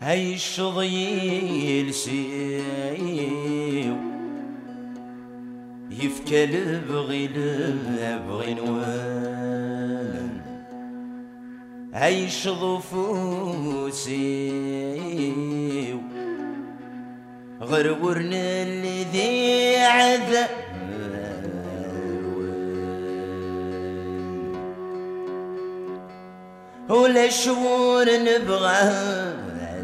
هاي الشضيل سيو يفكل بغي نوان هاي الشضفو سيو غرورنا اللي ذي عذاب ولا شعور نبغى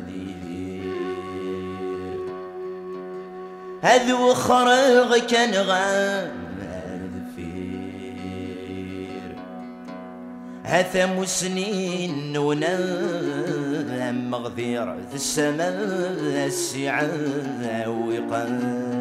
هذو خرق كان غافير هثم سنين ونام مغذير في السماء السعاء وقان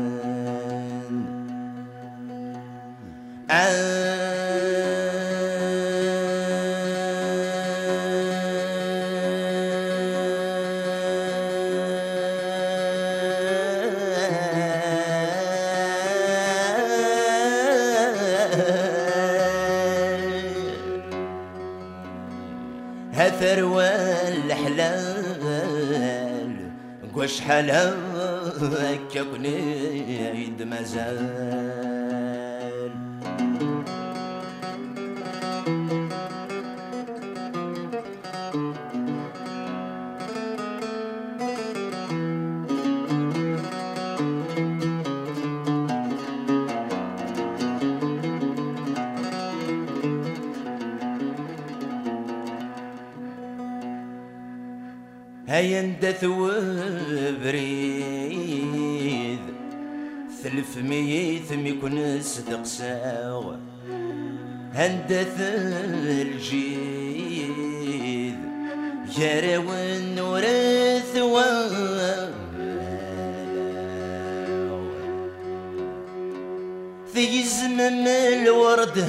ثروة الحلال قوش حلال كقنيد مازال هيا ندث وبريد 300 يكون صدق ساغ هندث الجيد يراون ورث في زمن الورد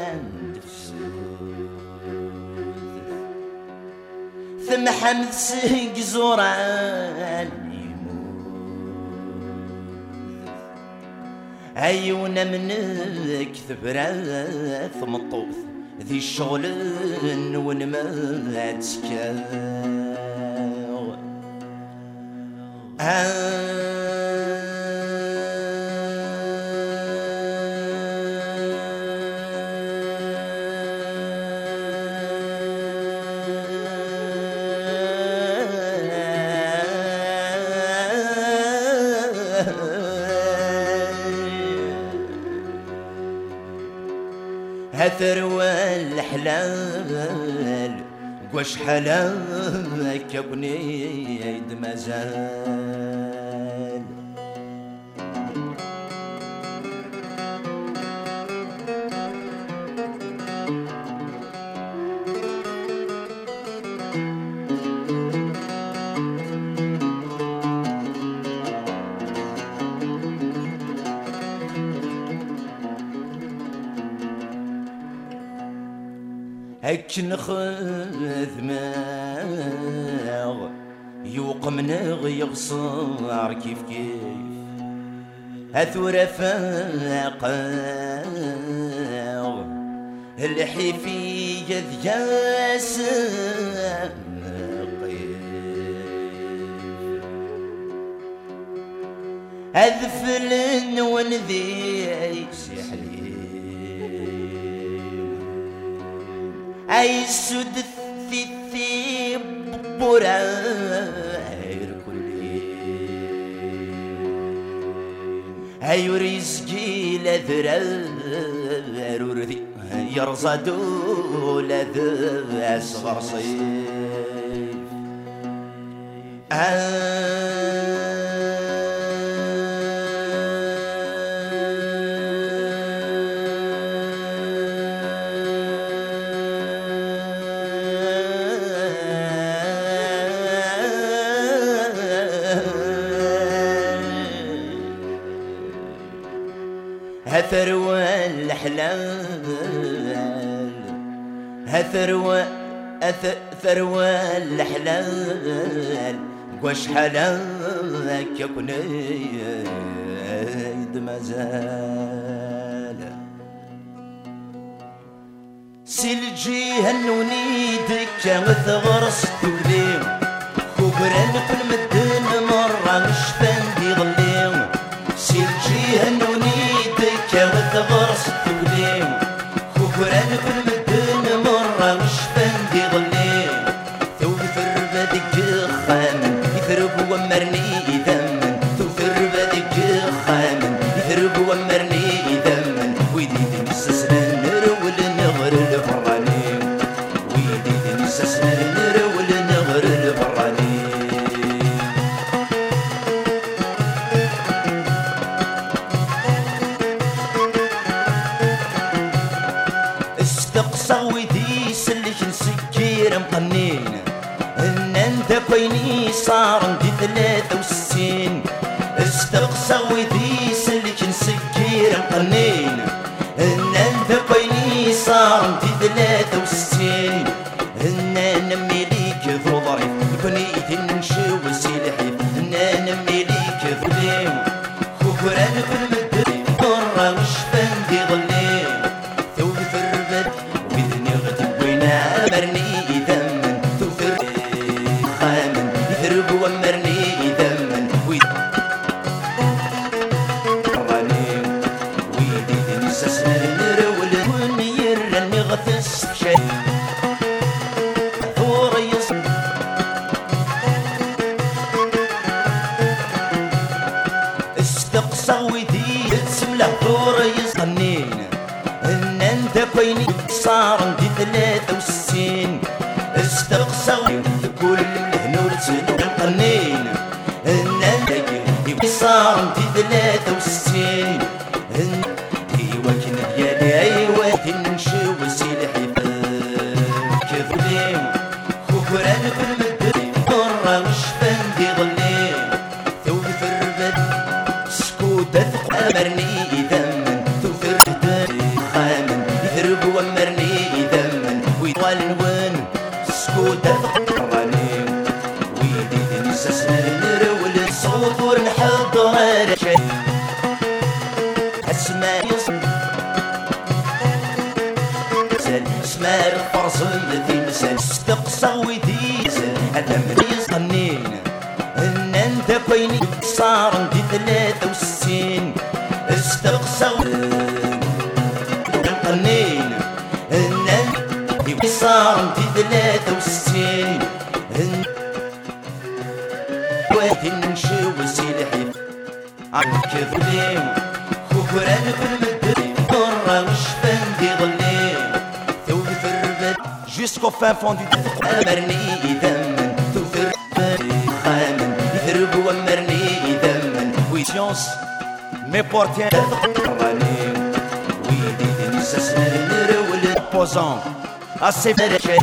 ثم حمد سهق زوران عيونا منك ثبراث مطوث ذي الشغل ونما تسكاو ثروة الحلال قوش حلال كقنيد مازال هك نخذ ماغ يوقم نغيغ صار كيف هثورة فاقاغ الحيفية ذياس أذفلن ونذيك سحلي أي سد في براير كلي أي رزقي لذرار ورثي يرصدوا لذ أصغر صيف هثروة الحلال ثروة الحلال قوش حلال كقنيد مازال سلجي هنونيدك مثغرس توليم كبرا كل انت كويني صار عندي 63 استقصى ويدي سلك نسكير مقنين انت كويني صار عندي 63 نمي ليك ذو ظريف كنيت نمشي وسيلحي نمي ليك ذليم كفران في المدري مرة وش فندي ظليم ثوب الربد وإذني غتب وينا مرني دمن ثوب خامن يثرب ومرني دمن راني ويدي نساس نرول ونير المغثس بشي استقصى ويدي تسمله دور يصنين ان انت كويني صار عندي 63 استقصى كل الهنور تسنو القنين ان انت صار عندي 63 ايوا كن ديالي ايوا تنمشي وسيلحي كذليم كفران في المدري مرة وش فندي ظليم ثوب في الربد مرني دمن ثوفر خامن يهرب ومرني دمن ويطوالن سكوت راني ويدي نساس نرول صوت ونحضر شي اسماء اسماء الفرس الذي مسال استقصى ويدي هذا مريض قنين ان انت كويني صار عندي 63 استقصى القنين ان انت صار عندي 63 وادي نمشي وسيلحي كذليم كفران في المدري مرة وش فندي ظليم ثوب في الربد jusqu'au fin fond du مرني دمن ثوب خامن يهرب ومرني دمن ويسيونس مي بورتيان راني ويدي نساس نرول بوزون اسي فرشي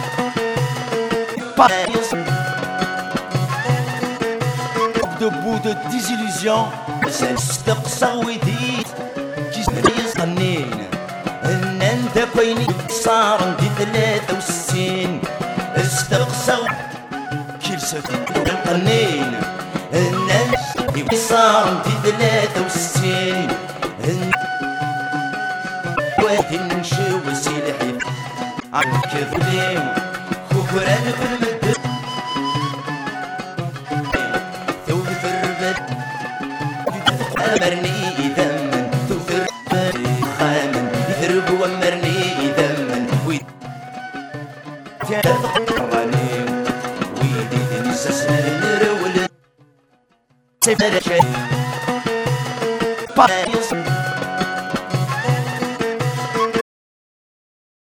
debout de désillusion استقصى ويدي كي يصنين ان انت كويني صار عندي 63 استقصى كيل سكت القنين ان انت صار عندي 63 وادي نمشي وسيلحي كذليم كفران في المدري ثوب في الربد مرني دمن ثوب خامن يهرب ومرني دمن راني ويدي نساس نرول سفر شي